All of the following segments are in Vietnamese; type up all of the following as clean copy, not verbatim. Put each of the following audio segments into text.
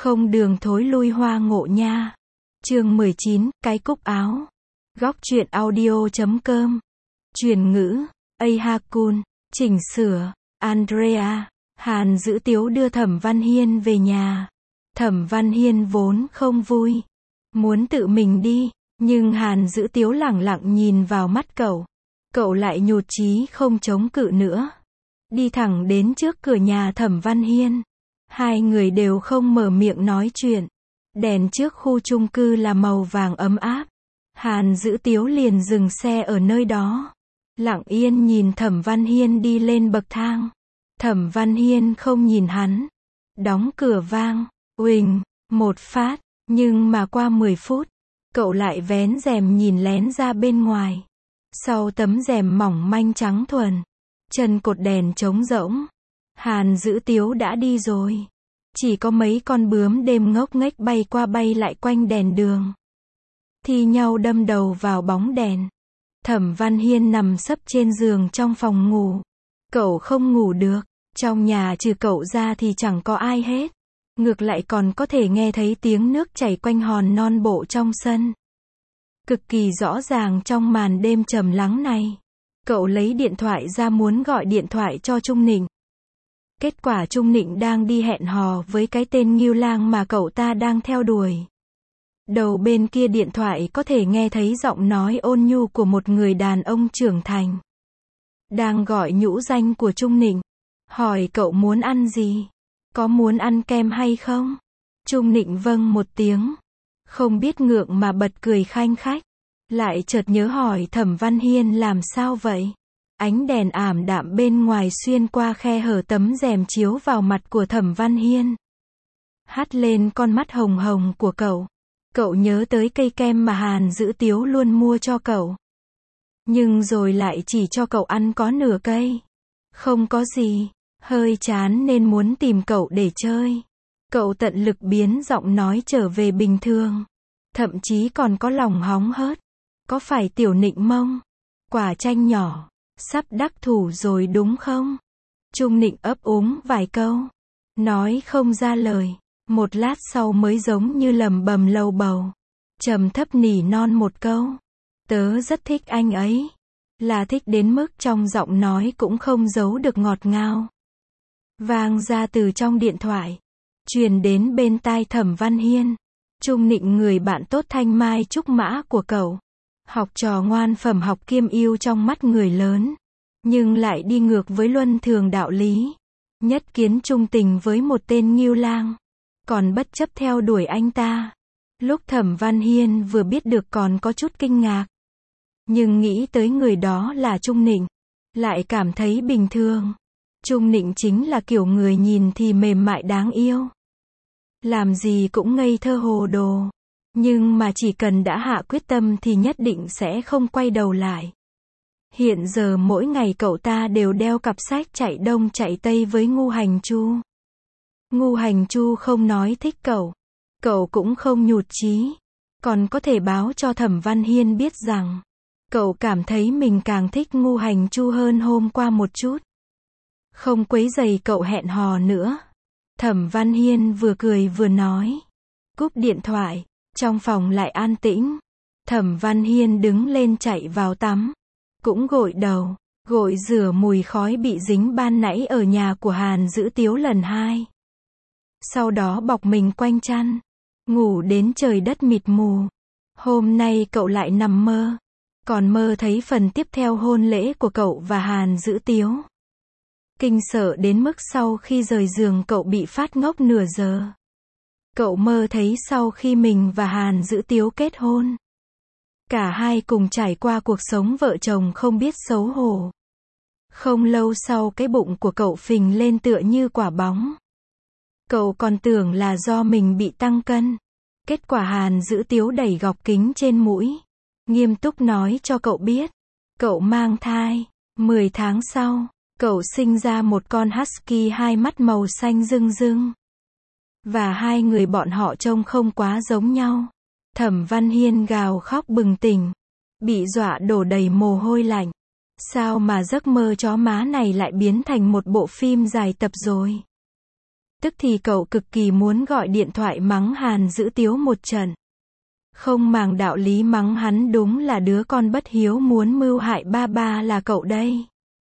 Không đường thối lui hoa ngộ nha. Chương 19, cái cúc áo. Góc truyện audio.com. Truyền ngữ, Ahakun, chỉnh sửa, Andrea. Hàn Dữ Tiếu đưa Thẩm Văn Hiên về nhà. Thẩm Văn Hiên vốn không vui, muốn tự mình đi, nhưng Hàn Dữ Tiếu lẳng lặng nhìn vào mắt cậu. Cậu lại nhụt chí không chống cự nữa. Đi thẳng đến trước cửa nhà Thẩm Văn Hiên. Hai người đều không mở miệng nói chuyện. Đèn trước khu chung cư là màu vàng ấm áp. Hàn Dữ Tiếu liền dừng xe ở nơi đó. Lặng yên nhìn Thẩm Văn Hiên đi lên bậc thang. Thẩm Văn Hiên không nhìn hắn. Đóng cửa vang, uỳnh, một phát, nhưng mà qua 10 phút, cậu lại vén rèm nhìn lén ra bên ngoài. Sau tấm rèm mỏng manh trắng thuần, chân cột đèn trống rỗng. Hàn Dữ Tiếu đã đi rồi. Chỉ có mấy con bướm đêm ngốc nghếch bay qua bay lại quanh đèn đường, thi nhau đâm đầu vào bóng đèn. Thẩm Văn Hiên nằm sấp trên giường trong phòng ngủ. Cậu không ngủ được. Trong nhà trừ cậu ra thì chẳng có ai hết. Ngược lại còn có thể nghe thấy tiếng nước chảy quanh hòn non bộ trong sân. Cực kỳ rõ ràng trong màn đêm trầm lắng này. Cậu lấy điện thoại ra muốn gọi điện thoại cho Trung Nịnh. Kết quả Trung Nịnh đang đi hẹn hò với cái tên Ngưu Lang mà cậu ta đang theo đuổi. Đầu bên kia điện thoại có thể nghe thấy giọng nói ôn nhu của một người đàn ông trưởng thành. Đang gọi nhũ danh của Trung Nịnh. Hỏi cậu muốn ăn gì? Có muốn ăn kem hay không? Trung Nịnh vâng một tiếng. Không biết ngượng mà bật cười khanh khách. Lại chợt nhớ hỏi Thẩm Văn Hiên làm sao vậy? Ánh đèn ảm đạm bên ngoài xuyên qua khe hở tấm rèm chiếu vào mặt của Thẩm Văn Hiên. Hắt lên con mắt hồng hồng của cậu. Cậu nhớ tới cây kem mà Hàn Dữ Tiếu luôn mua cho cậu. Nhưng rồi lại chỉ cho cậu ăn có nửa cây. Không có gì. Hơi chán nên muốn tìm cậu để chơi. Cậu tận lực biến giọng nói trở về bình thường. Thậm chí còn có lòng hóng hớt. Có phải Tiểu Nịnh mông? Quả chanh nhỏ. Sắp đắc thủ rồi đúng không? Trung Nịnh ấp úng vài câu. Nói không ra lời. Một lát sau mới giống như lầm bầm lầu bầu. Trầm thấp nỉ non một câu. Tớ rất thích anh ấy. Là thích đến mức trong giọng nói cũng không giấu được ngọt ngào. Vang ra từ trong điện thoại. Truyền đến bên tai Thẩm Văn Hiên. Trung Nịnh người bạn tốt thanh mai trúc mã của cậu. Học trò ngoan phẩm học kiêm yêu trong mắt người lớn. Nhưng lại đi ngược với luân thường đạo lý. Nhất kiến trung tình với một tên Ngưu Lang. Còn bất chấp theo đuổi anh ta. Lúc Thẩm Văn Hiên vừa biết được còn có chút kinh ngạc. Nhưng nghĩ tới người đó là Trung Nịnh. Lại cảm thấy bình thường. Trung Nịnh chính là kiểu người nhìn thì mềm mại đáng yêu. Làm gì cũng ngây thơ hồ đồ. Nhưng mà chỉ cần đã hạ quyết tâm thì nhất định sẽ không quay đầu lại. Hiện giờ mỗi ngày cậu ta đều đeo cặp sách chạy đông chạy tây với Ngu Hành Chu. Ngu Hành Chu không nói thích cậu. Cậu cũng không nhụt chí. Còn có thể báo cho Thẩm Văn Hiên biết rằng cậu cảm thấy mình càng thích Ngu Hành Chu hơn hôm qua một chút. Không quấy rầy cậu hẹn hò nữa. Thẩm Văn Hiên vừa cười vừa nói. Cúp điện thoại. Trong phòng lại an tĩnh. Thẩm Văn Hiên đứng lên chạy vào tắm. Cũng gội đầu. Gội rửa mùi khói bị dính ban nãy ở nhà của Hàn Dữ Tiếu lần 2. Sau đó bọc mình quanh chăn. Ngủ đến trời đất mịt mù. Hôm nay cậu lại nằm mơ. Còn mơ thấy phần tiếp theo hôn lễ của cậu và Hàn Dữ Tiếu. Kinh sợ đến mức sau khi rời giường cậu bị phát ngốc nửa giờ. Cậu mơ thấy sau khi mình và Hàn Dữ Tiếu kết hôn. Cả hai cùng trải qua cuộc sống vợ chồng không biết xấu hổ. Không lâu sau cái bụng của cậu phình lên tựa như quả bóng. Cậu còn tưởng là do mình bị tăng cân. Kết quả Hàn Dữ Tiếu đẩy gọc kính trên mũi. Nghiêm túc nói cho cậu biết. Cậu mang thai. 10 tháng sau, cậu sinh ra một con husky hai mắt màu xanh rưng rưng. Và hai người bọn họ trông không quá giống nhau. Thẩm Văn Hiên gào khóc bừng tỉnh. Bị dọa đổ đầy mồ hôi lạnh. Sao mà giấc mơ chó má này lại biến thành một bộ phim dài tập rồi? Tức thì cậu cực kỳ muốn gọi điện thoại mắng Hàn Dữ Tiếu một trận. Không màng đạo lý mắng hắn đúng là đứa con bất hiếu muốn mưu hại ba ba là cậu đây.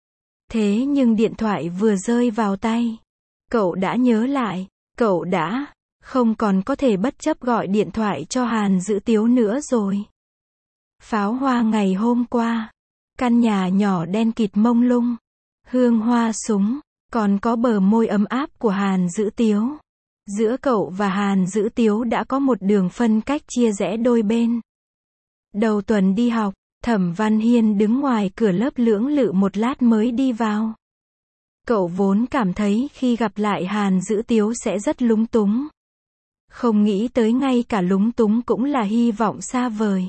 Thế nhưng điện thoại vừa rơi vào tay, cậu đã nhớ lại, cậu đã không còn có thể bất chấp gọi điện thoại cho Hàn Dữ Tiếu nữa rồi. Pháo hoa ngày hôm qua, căn nhà nhỏ đen kịt mông lung, hương hoa súng, còn có bờ môi ấm áp của Hàn Dữ Tiếu. Giữa cậu và Hàn Dữ Tiếu đã có một đường phân cách chia rẽ đôi bên. Đầu tuần đi học, Thẩm Văn Hiên đứng ngoài cửa lớp lưỡng lự một lát mới đi vào. Cậu vốn cảm thấy khi gặp lại Hàn Dữ Tiếu sẽ rất lúng túng. Không nghĩ tới ngay cả lúng túng cũng là hy vọng xa vời.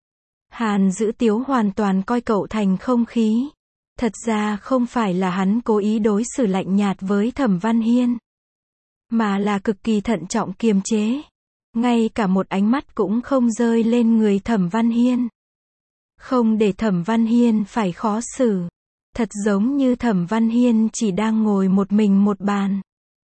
Hàn Dữ Tiếu hoàn toàn coi cậu thành không khí. Thật ra không phải là hắn cố ý đối xử lạnh nhạt với Thẩm Văn Hiên, mà là cực kỳ thận trọng kiềm chế. Ngay cả một ánh mắt cũng không rơi lên người Thẩm Văn Hiên. Không để Thẩm Văn Hiên phải khó xử. Thật giống như Thẩm Văn Hiên chỉ đang ngồi một mình một bàn.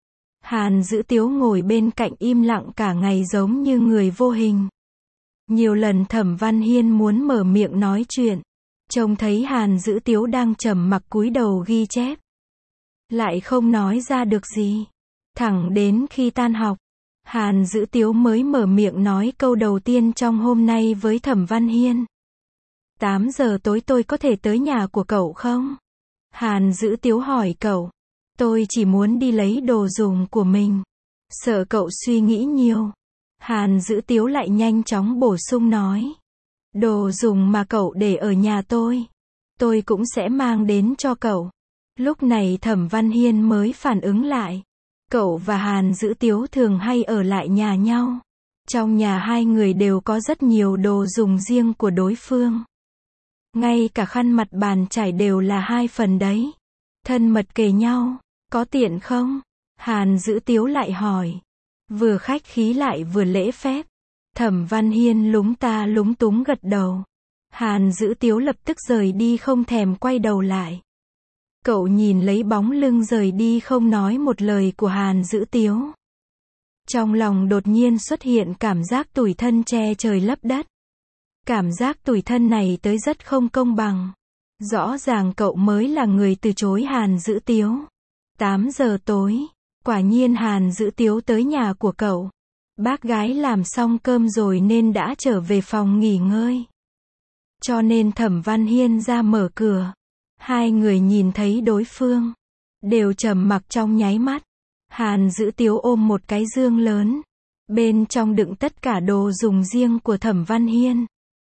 Hàn Dữ Tiếu ngồi bên cạnh im lặng cả ngày giống như người vô hình. Nhiều lần Thẩm Văn Hiên muốn mở miệng nói chuyện, trông thấy Hàn Dữ Tiếu đang trầm mặc cúi đầu ghi chép, lại không nói ra được gì. Thẳng đến khi tan học, Hàn Dữ Tiếu mới mở miệng nói câu đầu tiên trong hôm nay với Thẩm Văn Hiên. 8 giờ tối tôi có thể tới nhà của cậu không? Hàn Dữ Tiếu hỏi cậu. Tôi chỉ muốn đi lấy đồ dùng của mình. Sợ cậu suy nghĩ nhiều. Hàn Dữ Tiếu lại nhanh chóng bổ sung nói. Đồ dùng mà cậu để ở nhà tôi cũng sẽ mang đến cho cậu. Lúc này Thẩm Văn Hiên mới phản ứng lại. Cậu và Hàn Dữ Tiếu thường hay ở lại nhà nhau. Trong nhà hai người đều có rất nhiều đồ dùng riêng của đối phương. Ngay cả khăn mặt bàn chải đều là hai phần đấy. Thân mật kề nhau, có tiện không? Hàn Dữ Tiếu lại hỏi. Vừa khách khí lại vừa lễ phép. Thẩm Văn Hiên lúng ta lúng túng gật đầu. Hàn Dữ Tiếu lập tức rời đi không thèm quay đầu lại. Cậu nhìn lấy bóng lưng rời đi không nói một lời của Hàn Dữ Tiếu. Trong lòng đột nhiên xuất hiện cảm giác tủi thân che trời lấp đất. Cảm giác tủi thân này tới rất không công bằng. Rõ ràng cậu mới là người từ chối Hàn Dữ Tiếu. 8 giờ tối, quả nhiên Hàn Dữ Tiếu tới nhà của cậu. Bác gái làm xong cơm rồi nên đã trở về phòng nghỉ ngơi. Cho nên Thẩm Văn Hiên ra mở cửa. Hai người nhìn thấy đối phương, đều trầm mặc trong nháy mắt. Hàn Dữ Tiếu ôm một cái dương lớn. Bên trong đựng tất cả đồ dùng riêng của Thẩm Văn Hiên.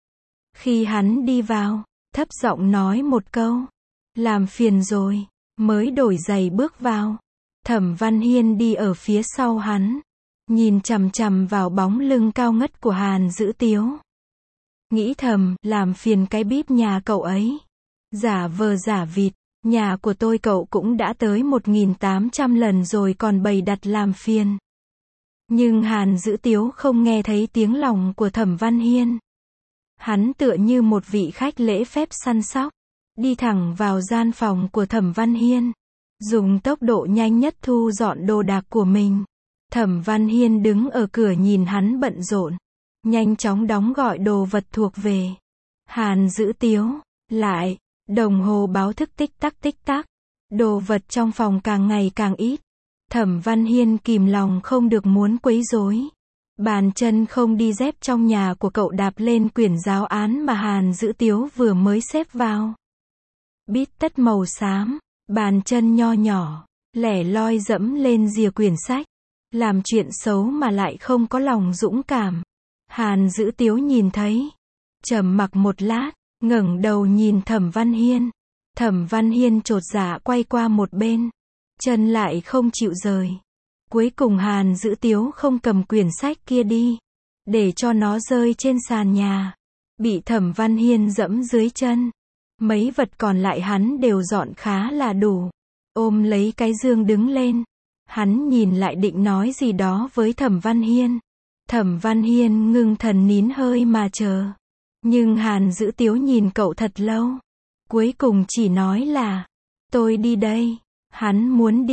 Khi hắn đi vào, thấp giọng nói một câu. Làm phiền rồi, mới đổi giày bước vào. Thẩm Văn Hiên đi ở phía sau hắn. Nhìn chằm chằm vào bóng lưng cao ngất của Hàn Dữ Tiếu. Nghĩ thầm, làm phiền cái bíp nhà cậu ấy. Giả vờ giả vịt, nhà của tôi cậu cũng đã tới 1800 lần rồi còn bày đặt làm phiền. Nhưng Hàn Dữ Tiếu không nghe thấy tiếng lòng của Thẩm Văn Hiên. Hắn tựa như một vị khách lễ phép săn sóc, đi thẳng vào gian phòng của Thẩm Văn Hiên, dùng tốc độ nhanh nhất thu dọn đồ đạc của mình. Thẩm Văn Hiên đứng ở cửa nhìn hắn bận rộn, nhanh chóng đóng gọi đồ vật thuộc về. Hàn Dữ Tiếu, lại, đồng hồ báo thức tích tắc, đồ vật trong phòng càng ngày càng ít. Thẩm Văn Hiên kìm lòng không được muốn quấy rối. Bàn chân không đi dép trong nhà của cậu đạp lên quyển giáo án mà Hàn Dữ Tiếu vừa mới xếp vào. Bít tất màu xám, bàn chân nho nhỏ, lẻ loi dẫm lên rìa quyển sách. Làm chuyện xấu mà lại không có lòng dũng cảm. Hàn Dữ Tiếu nhìn thấy, trầm mặc một lát, ngẩng đầu nhìn Thẩm Văn Hiên. Thẩm Văn Hiên chột dạ quay qua một bên, chân lại không chịu rời. Cuối cùng Hàn Dữ Tiếu không cầm quyển sách kia đi, để cho nó rơi trên sàn nhà, bị Thẩm Văn Hiên dẫm dưới chân. Mấy vật còn lại hắn đều dọn khá là đủ. Ôm lấy cái dương đứng lên. Hắn nhìn lại định nói gì đó với Thẩm Văn Hiên. Thẩm Văn Hiên ngưng thần nín hơi mà chờ. Nhưng Hàn Dữ Tiếu nhìn cậu thật lâu. Cuối cùng chỉ nói là, tôi đi đây. Hắn muốn đi,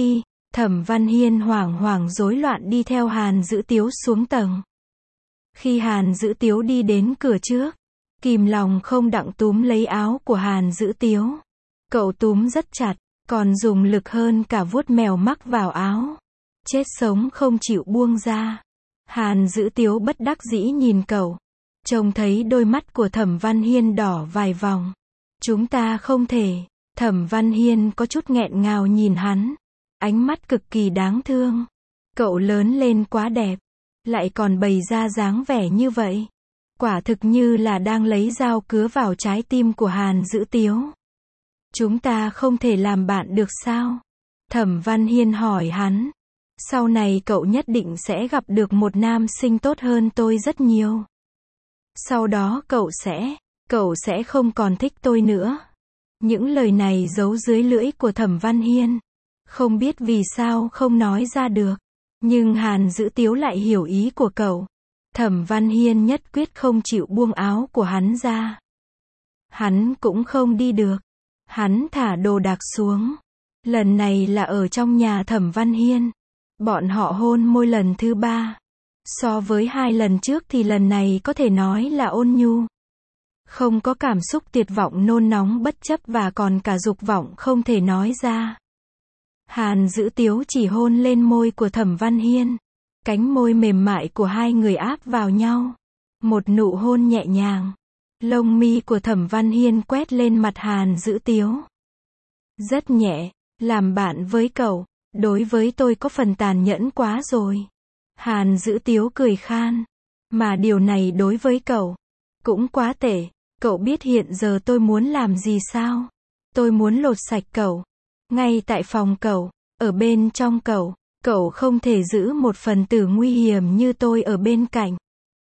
Thẩm Văn Hiên hoảng hoảng rối loạn đi theo Hàn Dữ Tiếu xuống tầng. Khi Hàn Dữ Tiếu đi đến cửa trước, kìm lòng không đặng túm lấy áo của Hàn Dữ Tiếu. Cậu túm rất chặt, còn dùng lực hơn cả vuốt mèo mắc vào áo. Chết sống không chịu buông ra. Hàn Dữ Tiếu bất đắc dĩ nhìn cậu. Trông thấy đôi mắt của Thẩm Văn Hiên đỏ vài vòng. Chúng ta không thể. Thẩm Văn Hiên có chút nghẹn ngào nhìn hắn. Ánh mắt cực kỳ đáng thương. Cậu lớn lên quá đẹp. Lại còn bày ra dáng vẻ như vậy. Quả thực như là đang lấy dao cứa vào trái tim của Hàn Dữ Tiếu. Chúng ta không thể làm bạn được sao? Thẩm Văn Hiên hỏi hắn. Sau này cậu nhất định sẽ gặp được một nam sinh tốt hơn tôi rất nhiều. Sau đó cậu sẽ không còn thích tôi nữa. Những lời này giấu dưới lưỡi của Thẩm Văn Hiên. Không biết vì sao không nói ra được. Nhưng Hàn Dữ Tiếu lại hiểu ý của cậu. Thẩm Văn Hiên nhất quyết không chịu buông áo của hắn ra. Hắn cũng không đi được. Hắn thả đồ đạc xuống. Lần này là ở trong nhà Thẩm Văn Hiên. Bọn họ hôn môi lần thứ 3. So với 2 lần trước thì lần này có thể nói là ôn nhu. Không có cảm xúc tuyệt vọng nôn nóng bất chấp và còn cả dục vọng không thể nói ra. Hàn Dữ Tiếu chỉ hôn lên môi của Thẩm Văn Hiên. Cánh môi mềm mại của hai người áp vào nhau. Một nụ hôn nhẹ nhàng. Lông mi của Thẩm Văn Hiên quét lên mặt Hàn Dữ Tiếu. Rất nhẹ. Làm bạn với cậu, đối với tôi có phần tàn nhẫn quá rồi. Hàn Dữ Tiếu cười khan. Mà điều này đối với cậu cũng quá tệ. Cậu biết hiện giờ tôi muốn làm gì sao? Tôi muốn lột sạch cậu. Ngay tại phòng cậu, ở bên trong cậu. Cậu không thể giữ một phần tử nguy hiểm như tôi ở bên cạnh.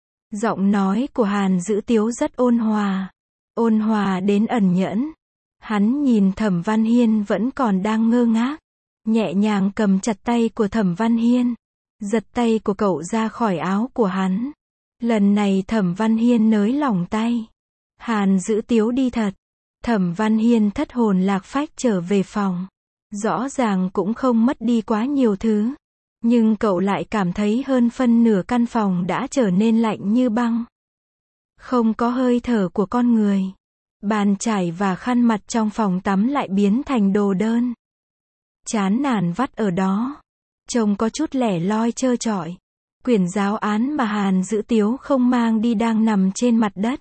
Giọng nói của Hàn Dữ Tiếu rất ôn hòa. Ôn hòa đến ẩn nhẫn. Hắn nhìn Thẩm Văn Hiên vẫn còn đang ngơ ngác. Nhẹ nhàng cầm chặt tay của Thẩm Văn Hiên. Giật tay của cậu ra khỏi áo của hắn. Lần này Thẩm Văn Hiên nới lỏng tay. Hàn Dữ Tiếu đi thật. Thẩm Văn Hiên thất hồn lạc phách trở về phòng. Rõ ràng cũng không mất đi quá nhiều thứ. Nhưng cậu lại cảm thấy hơn phân nửa căn phòng đã trở nên lạnh như băng. Không có hơi thở của con người. Bàn chải và khăn mặt trong phòng tắm lại biến thành đồ đơn. Chán nản vắt ở đó. Trông có chút lẻ loi trơ trọi. Quyển giáo án mà Hàn Dữ Tiếu không mang đi đang nằm trên mặt đất.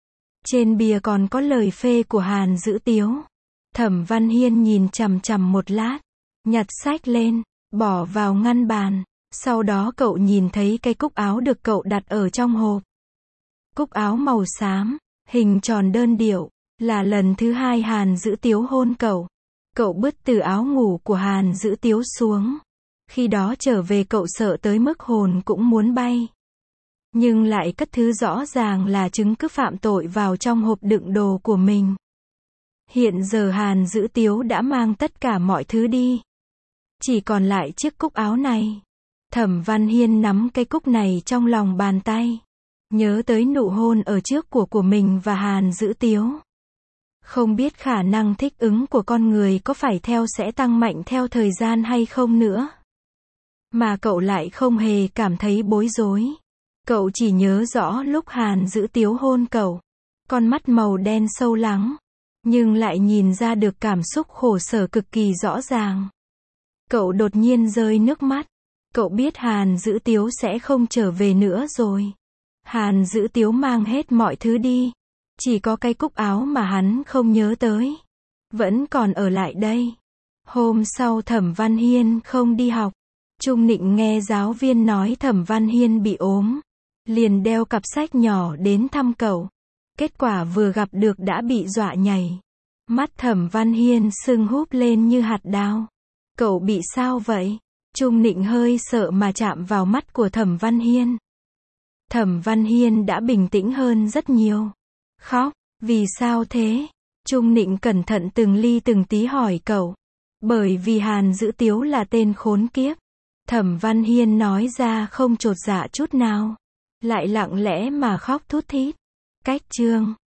Trên bìa còn có lời phê của Hàn Dữ Tiếu. Thẩm Văn Hiên nhìn chằm chằm một lát. Nhặt sách lên, bỏ vào ngăn bàn. Sau đó cậu nhìn thấy cái cúc áo được cậu đặt ở trong hộp. Cúc áo màu xám, hình tròn đơn điệu. Là lần thứ 2 Hàn Dữ Tiếu hôn cậu. Cậu bứt từ áo ngủ của Hàn Dữ Tiếu xuống. Khi đó trở về cậu sợ tới mức hồn cũng muốn bay. Nhưng lại cất thứ rõ ràng là chứng cứ phạm tội vào trong hộp đựng đồ của mình. Hiện giờ Hàn Dữ Tiếu đã mang tất cả mọi thứ đi. Chỉ còn lại chiếc cúc áo này. Thẩm Văn Hiên nắm cái cúc này trong lòng bàn tay. Nhớ tới nụ hôn ở trước của mình và Hàn Dữ Tiếu. Không biết khả năng thích ứng của con người có phải sẽ tăng mạnh theo thời gian hay không nữa. Mà cậu lại không hề cảm thấy bối rối. Cậu chỉ nhớ rõ lúc Hàn Dữ Tiếu hôn cậu. Con mắt màu đen sâu lắng. Nhưng lại nhìn ra được cảm xúc khổ sở cực kỳ rõ ràng. Cậu đột nhiên rơi nước mắt. Cậu biết Hàn Dữ Tiếu sẽ không trở về nữa rồi. Hàn Dữ Tiếu mang hết mọi thứ đi. Chỉ có cái cúc áo mà hắn không nhớ tới. Vẫn còn ở lại đây. Hôm sau Thẩm Văn Hiên không đi học. Trung Nịnh nghe giáo viên nói Thẩm Văn Hiên bị ốm. Liền đeo cặp sách nhỏ đến thăm cậu. Kết quả vừa gặp được đã bị dọa nhảy. Mắt Thẩm Văn Hiên sưng húp lên như hạt đao. Cậu bị sao vậy? Trung Nịnh hơi sợ mà chạm vào mắt của Thẩm Văn Hiên. Thẩm Văn Hiên đã bình tĩnh hơn rất nhiều. Khóc, vì sao thế? Trung Nịnh cẩn thận từng ly từng tí hỏi cậu. Bởi vì Hàn Dữ Tiếu là tên khốn kiếp. Thẩm Văn Hiên nói ra không chột dạ chút nào. Lại lặng lẽ mà khóc thút thít. Cách chương